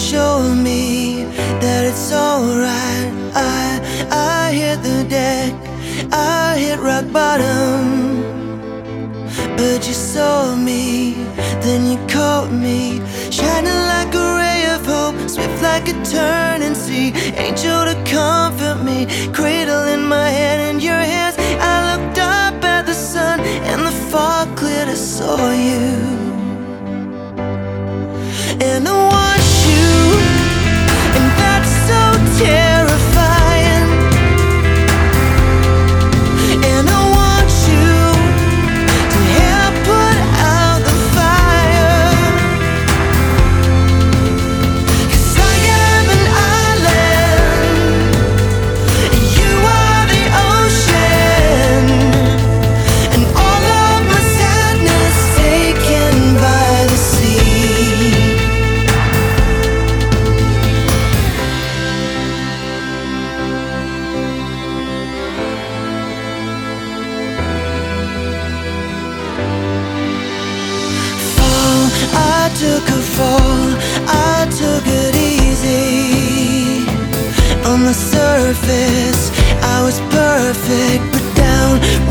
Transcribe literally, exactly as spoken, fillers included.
showed me that it's alright. I, I hit the deck, I hit rock bottom, but you saw me, then you caught me, shining like a ray of hope, swift like a turning sea, angel to comfort me, cradle in my hand in your hands. I looked up at the sun and the fog cleared, I saw you, and I want you, and that's so terrifying. And I want you to help put out the fire, 'cause I am an island, and you are the ocean, and all of my sadness taken by the sea. I took a fall, I took it easy. On the surface, I was perfect, but down